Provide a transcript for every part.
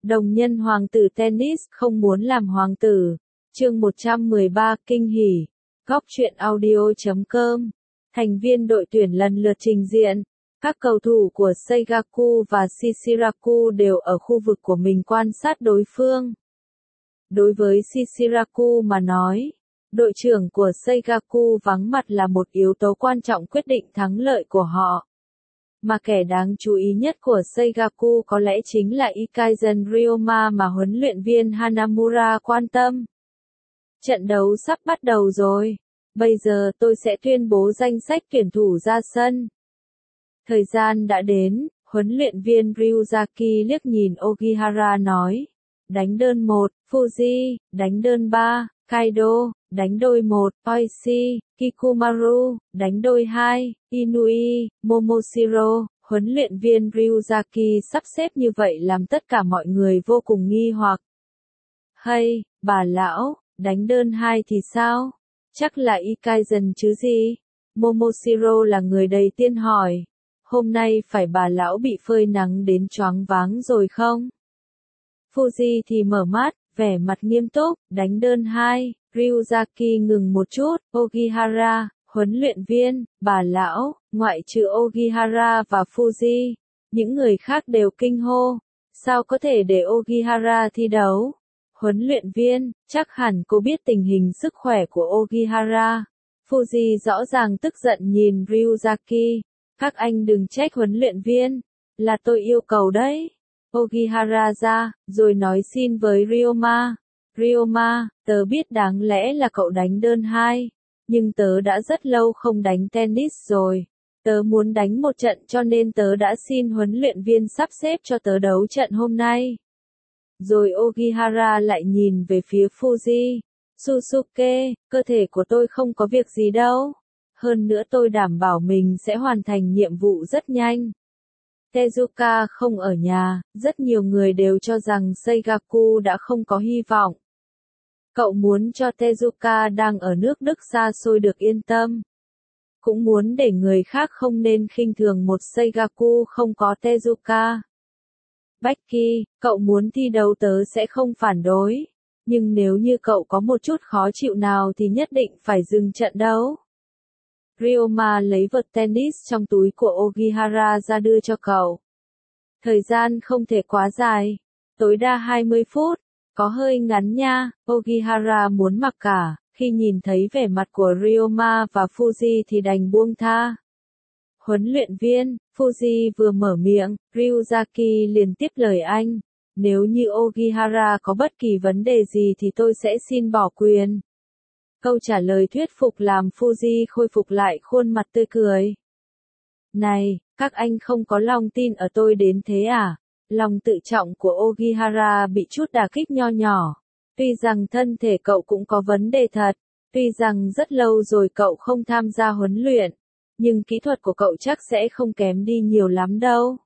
Đồng nhân hoàng tử tennis không muốn làm hoàng tử. Chương 113 kinh hỉ. Góc truyện audio.com. Thành viên đội tuyển lần lượt trình diện. Các cầu thủ của Seigaku và Shishiraku đều ở khu vực của mình quan sát đối phương. Đối với Shishiraku mà nói, đội trưởng của Seigaku vắng mặt là một yếu tố quan trọng quyết định thắng lợi của họ. Mà kẻ đáng chú ý nhất của Seigaku có lẽ chính là Ikaisen Ryoma mà huấn luyện viên Hanamura quan tâm. Trận đấu sắp bắt đầu rồi. Bây giờ tôi sẽ tuyên bố danh sách tuyển thủ ra sân. Thời gian đã đến, huấn luyện viên Ryuzaki liếc nhìn Ogihara nói. Đánh đơn 1, Fuji, đánh đơn 3, Kaido, đánh đôi 1, Oishi, Kikumaru, đánh đôi 2, Inui, Momoshiro. Huấn luyện viên Ryuzaki sắp xếp như vậy làm tất cả mọi người vô cùng nghi hoặc. Hay, bà lão, đánh đơn 2 thì sao? Chắc là Ikaisen chứ gì? Momoshiro là người đầy tiên hỏi. Hôm nay phải bà lão bị phơi nắng đến choáng váng rồi không? Fuji thì mở mắt, vẻ mặt nghiêm túc, đánh đơn 2, Ryuzaki ngừng một chút, Ogihara, huấn luyện viên, bà lão, ngoại trừ Ogihara và Fuji, những người khác đều kinh hô, sao có thể để Ogihara thi đấu? Huấn luyện viên, chắc hẳn cô biết tình hình sức khỏe của Ogihara. Fuji rõ ràng tức giận nhìn Ryuzaki, các anh đừng trách huấn luyện viên, là tôi yêu cầu đấy. Ogihara ra, rồi nói xin với Ryoma. Ryoma, tớ biết đáng lẽ là cậu đánh đơn 2, nhưng tớ đã rất lâu không đánh tennis rồi. Tớ muốn đánh một trận cho nên tớ đã xin huấn luyện viên sắp xếp cho tớ đấu trận hôm nay. Rồi Ogihara lại nhìn về phía Fuji. Susuke, cơ thể của tôi không có việc gì đâu. Hơn nữa tôi đảm bảo mình sẽ hoàn thành nhiệm vụ rất nhanh. Tezuka không ở nhà, rất nhiều người đều cho rằng Seigaku đã không có hy vọng. Cậu muốn cho Tezuka đang ở nước Đức xa xôi được yên tâm. Cũng muốn để người khác không nên khinh thường một Seigaku không có Tezuka. Becky, cậu muốn thi đấu tớ sẽ không phản đối. Nhưng nếu như cậu có một chút khó chịu nào thì nhất định phải dừng trận đấu. Ryoma lấy vợt tennis trong túi của Ogihara ra đưa cho cậu. Thời gian không thể quá dài. Tối đa 20 phút. Có hơi ngắn nha. Ogihara muốn mặc cả. Khi nhìn thấy vẻ mặt của Ryoma và Fuji thì đành buông tha. Huấn luyện viên, Fuji vừa mở miệng, Ryuzaki liền tiếp lời anh. Nếu như Ogihara có bất kỳ vấn đề gì thì tôi sẽ xin bỏ quyền. Câu trả lời thuyết phục làm Fuji khôi phục lại khuôn mặt tươi cười. Này, các anh không có lòng tin ở tôi đến thế à? Lòng tự trọng của Ogihara bị chút đả kích nho nhỏ. Tuy rằng thân thể cậu cũng có vấn đề thật, tuy rằng rất lâu rồi cậu không tham gia huấn luyện, nhưng kỹ thuật của cậu chắc sẽ không kém đi nhiều lắm đâu.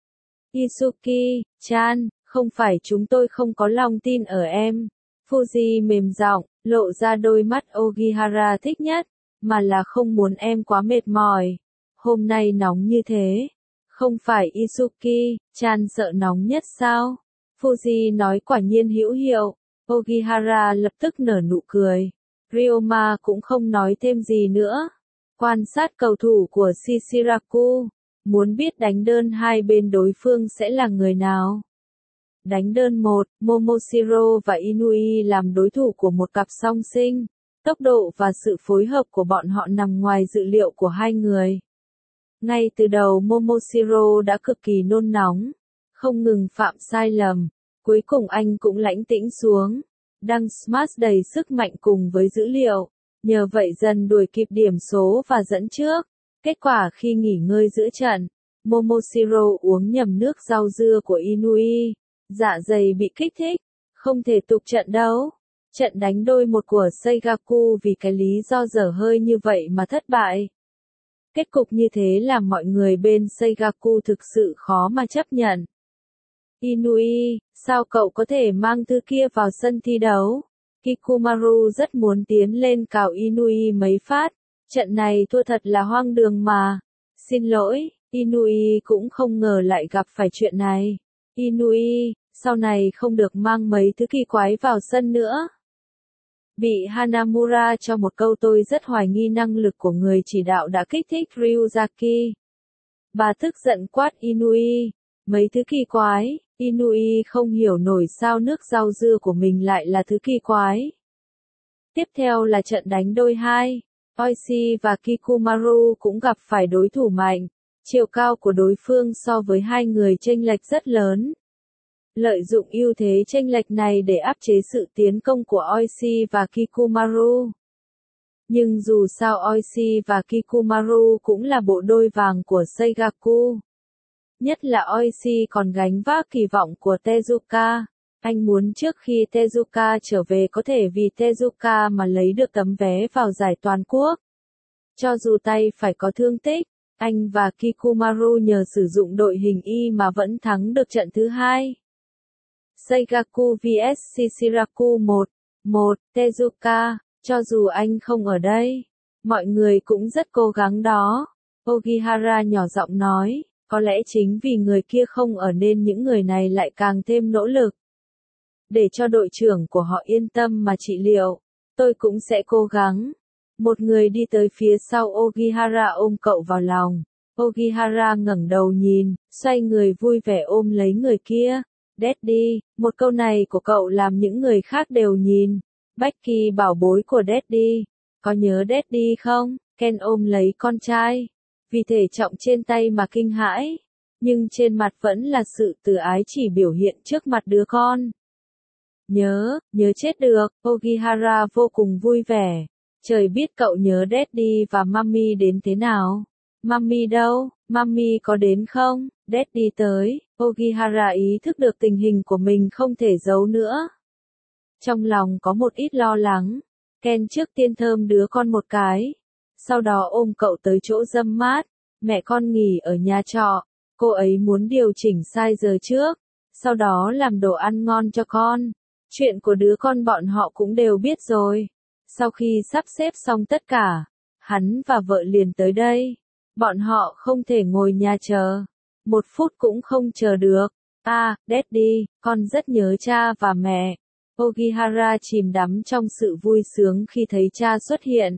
Isuki-chan, không phải chúng tôi không có lòng tin ở em. Fuji mềm giọng, lộ ra đôi mắt Ogihara thích nhất, mà là không muốn em quá mệt mỏi. Hôm nay nóng như thế. Không phải Isuki-chan sợ nóng nhất sao? Fuji nói quả nhiên hữu hiệu. Ogihara lập tức nở nụ cười. Ryoma cũng không nói thêm gì nữa. Quan sát cầu thủ của Shishiraku. Muốn biết đánh đơn hai bên đối phương sẽ là người nào? Đánh đơn 1, Momoshiro và Inui làm đối thủ của một cặp song sinh. Tốc độ và sự phối hợp của bọn họ nằm ngoài dự liệu của hai người. Ngay từ đầu Momoshiro đã cực kỳ nôn nóng, không ngừng phạm sai lầm. Cuối cùng anh cũng lãnh tĩnh xuống. Đang smash đầy sức mạnh cùng với dữ liệu. Nhờ vậy dần đuổi kịp điểm số và dẫn trước. Kết quả khi nghỉ ngơi giữa trận, Momoshiro uống nhầm nước rau dưa của Inui. Dạ dày bị kích thích, không thể tục trận đấu. Trận đánh đôi 1 của Seigaku vì cái lý do dở hơi như vậy mà thất bại. Kết cục như thế làm mọi người bên Seigaku thực sự khó mà chấp nhận. Inui, sao cậu có thể mang thứ kia vào sân thi đấu? Kikumaru rất muốn tiến lên cào Inui mấy phát. Trận này thua thật là hoang đường mà. Xin lỗi, Inui cũng không ngờ lại gặp phải chuyện này. Inui, sau này không được mang mấy thứ kỳ quái vào sân nữa. Bị Hanamura cho một câu tôi rất hoài nghi năng lực của người chỉ đạo đã kích thích Ryuzaki. Bà tức giận quát Inui, mấy thứ kỳ quái, Inui không hiểu nổi sao nước rau dưa của mình lại là thứ kỳ quái. Tiếp theo là trận đánh đôi hai, Oishi và Kikumaru cũng gặp phải đối thủ mạnh, chiều cao của đối phương so với hai người chênh lệch rất lớn. Lợi dụng ưu thế chênh lệch này để áp chế sự tiến công của Oishi và Kikumaru. Nhưng dù sao Oishi và Kikumaru cũng là bộ đôi vàng của Seigaku. Nhất là Oishi còn gánh vác kỳ vọng của Tezuka. Anh muốn trước khi Tezuka trở về có thể vì Tezuka mà lấy được tấm vé vào giải toàn quốc. Cho dù tay phải có thương tích, anh và Kikumaru nhờ sử dụng đội hình Y mà vẫn thắng được trận thứ hai. Seigaku vs Shishiraku 1-1, Tezuka, cho dù anh không ở đây, mọi người cũng rất cố gắng đó. Ogihara nhỏ giọng nói, có lẽ chính vì người kia không ở nên những người này lại càng thêm nỗ lực. Để cho đội trưởng của họ yên tâm mà trị liệu, tôi cũng sẽ cố gắng. Một người đi tới phía sau Ogihara ôm cậu vào lòng. Ogihara ngẩng đầu nhìn, xoay người vui vẻ ôm lấy người kia. Daddy, một câu này của cậu làm những người khác đều nhìn. Becky bảo bối của Daddy, có nhớ Daddy không? Ken ôm lấy con trai, vì thể trọng trên tay mà kinh hãi, nhưng trên mặt vẫn là sự từ ái chỉ biểu hiện trước mặt đứa con. Nhớ chết được, Ogihara vô cùng vui vẻ. Trời biết cậu nhớ Daddy và Mummy đến thế nào. Mummy đâu, Mummy có đến không? Daddy tới, Ogihara ý thức được tình hình của mình không thể giấu nữa. Trong lòng có một ít lo lắng, Ken trước tiên thơm đứa con một cái. Sau đó ôm cậu tới chỗ râm mát, mẹ con nghỉ ở nhà trọ, cô ấy muốn điều chỉnh sai giờ trước, sau đó làm đồ ăn ngon cho con. Chuyện của đứa con bọn họ cũng đều biết rồi. Sau khi sắp xếp xong tất cả, hắn và vợ liền tới đây. Bọn họ không thể ngồi nhà chờ. Một phút cũng không chờ được. Daddy, con rất nhớ cha và mẹ. Ogihara chìm đắm trong sự vui sướng khi thấy cha xuất hiện.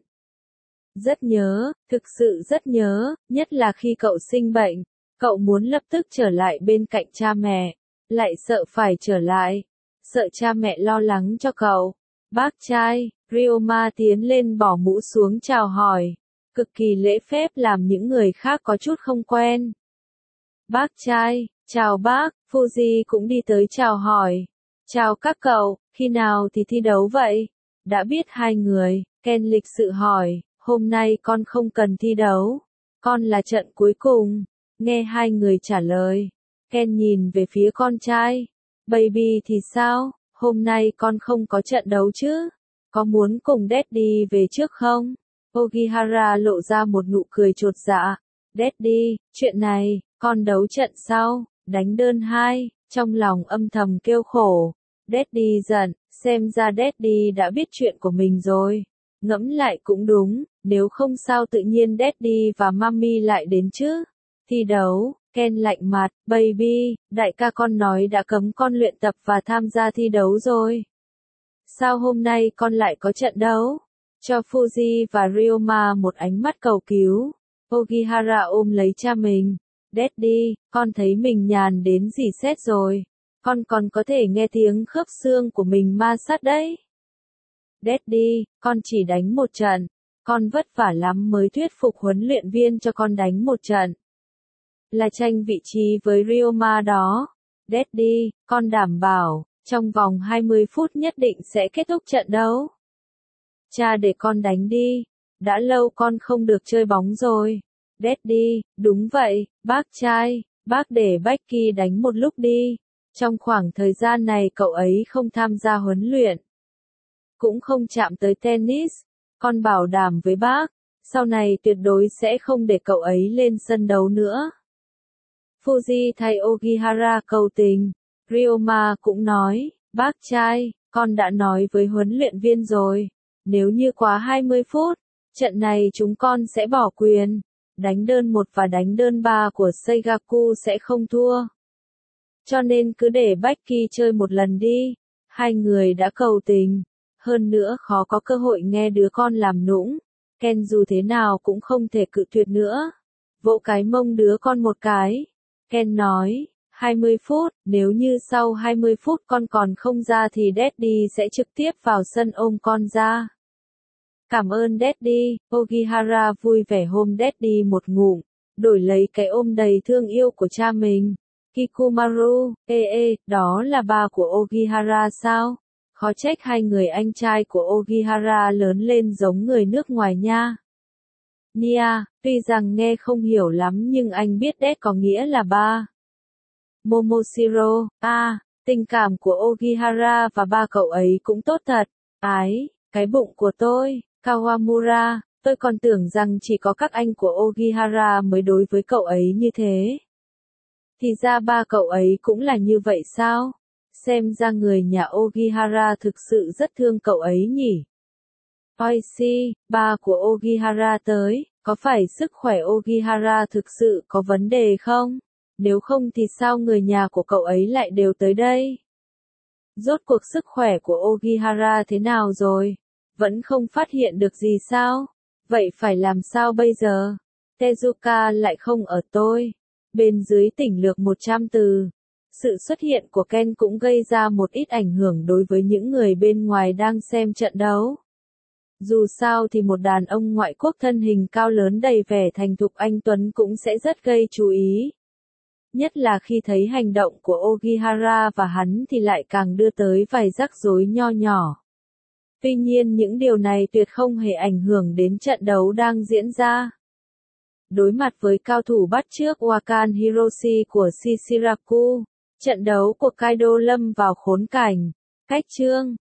Rất nhớ, thực sự rất nhớ, nhất là khi cậu sinh bệnh. Cậu muốn lập tức trở lại bên cạnh cha mẹ, lại sợ phải trở lại. Sợ cha mẹ lo lắng cho cậu. Bác trai, Ryoma tiến lên bỏ mũ xuống chào hỏi. Cực kỳ lễ phép làm những người khác có chút không quen. Bác trai, chào bác, Fuji cũng đi tới chào hỏi. Chào các cậu, khi nào thì thi đấu vậy? Đã biết hai người, Ken lịch sự hỏi, hôm nay con không cần thi đấu. Con là trận cuối cùng. Nghe hai người trả lời. Ken nhìn về phía con trai. Baby thì sao, hôm nay con không có trận đấu chứ? Có muốn cùng Daddy về trước không? Ogihara lộ ra một nụ cười chột dạ. Daddy, chuyện này, con đấu trận sau, đánh đơn 2, trong lòng âm thầm kêu khổ. Daddy giận, xem ra Daddy đã biết chuyện của mình rồi. Ngẫm lại cũng đúng, nếu không sao tự nhiên Daddy và Mummy lại đến chứ? Thi đấu, Ken lạnh mặt, baby, đại ca con nói đã cấm con luyện tập và tham gia thi đấu rồi. Sao hôm nay con lại có trận đấu? Cho Fuji và Ryoma một ánh mắt cầu cứu. Ogihara ôm lấy cha mình. Daddy, con thấy mình nhàn đến rỉ sét rồi. Con còn có thể nghe tiếng khớp xương của mình ma sát đấy. Daddy, con chỉ đánh một trận. Con vất vả lắm mới thuyết phục huấn luyện viên cho con đánh một trận. Là tranh vị trí với Ryoma đó. Daddy, con đảm bảo, trong vòng 20 phút nhất định sẽ kết thúc trận đấu. Cha để con đánh đi. Đã lâu con không được chơi bóng rồi. Daddy, đúng vậy, bác trai, bác để Becky đánh một lúc đi. Trong khoảng thời gian này cậu ấy không tham gia huấn luyện. Cũng không chạm tới tennis. Con bảo đảm với bác, sau này tuyệt đối sẽ không để cậu ấy lên sân đấu nữa. Fuji thay Ogihara cầu tình. Ryoma cũng nói, bác trai, con đã nói với huấn luyện viên rồi. Nếu như quá 20 phút, trận này chúng con sẽ bỏ quyền. Đánh đơn 1 và đánh đơn 3 của Seigaku sẽ không thua. Cho nên cứ để Becky chơi một lần đi. Hai người đã cầu tình. Hơn nữa khó có cơ hội nghe đứa con làm nũng. Ken dù thế nào cũng không thể cự tuyệt nữa. Vỗ cái mông đứa con một cái. Ken nói, 20 phút, nếu như sau 20 phút con còn không ra thì Daddy sẽ trực tiếp vào sân ôm con ra. Cảm ơn Daddy, Ogihara vui vẻ ôm Daddy một ngụm, đổi lấy cái ôm đầy thương yêu của cha mình. Kikumaru, đó là ba của Ogihara sao? Khó trách hai người anh trai của Ogihara lớn lên giống người nước ngoài nha. Nia, tuy rằng nghe không hiểu lắm nhưng anh biết Dad có nghĩa là ba. Momoshiro, tình cảm của Ogihara và ba cậu ấy cũng tốt thật. Ái, cái bụng của tôi, Kawamura, tôi còn tưởng rằng chỉ có các anh của Ogihara mới đối với cậu ấy như thế. Thì ra ba cậu ấy cũng là như vậy sao? Xem ra người nhà Ogihara thực sự rất thương cậu ấy nhỉ. Oishi, ba của Ogihara tới, có phải sức khỏe Ogihara thực sự có vấn đề không? Nếu không thì sao người nhà của cậu ấy lại đều tới đây? Rốt cuộc sức khỏe của Ogihara thế nào rồi? Vẫn không phát hiện được gì sao? Vậy phải làm sao bây giờ? Tezuka lại không ở tôi. Bên dưới tỉnh lược 100 từ. Sự xuất hiện của Ken cũng gây ra một ít ảnh hưởng đối với những người bên ngoài đang xem trận đấu. Dù sao thì một đàn ông ngoại quốc thân hình cao lớn đầy vẻ thành thục anh Tuấn cũng sẽ rất gây chú ý. Nhất là khi thấy hành động của Ogihara và hắn thì lại càng đưa tới vài rắc rối nho nhỏ. Tuy nhiên những điều này tuyệt không hề ảnh hưởng đến trận đấu đang diễn ra. Đối mặt với cao thủ bắt chước Wakan Hiroshi của Shishiraku, trận đấu của Kaido lâm vào khốn cảnh. Cách chương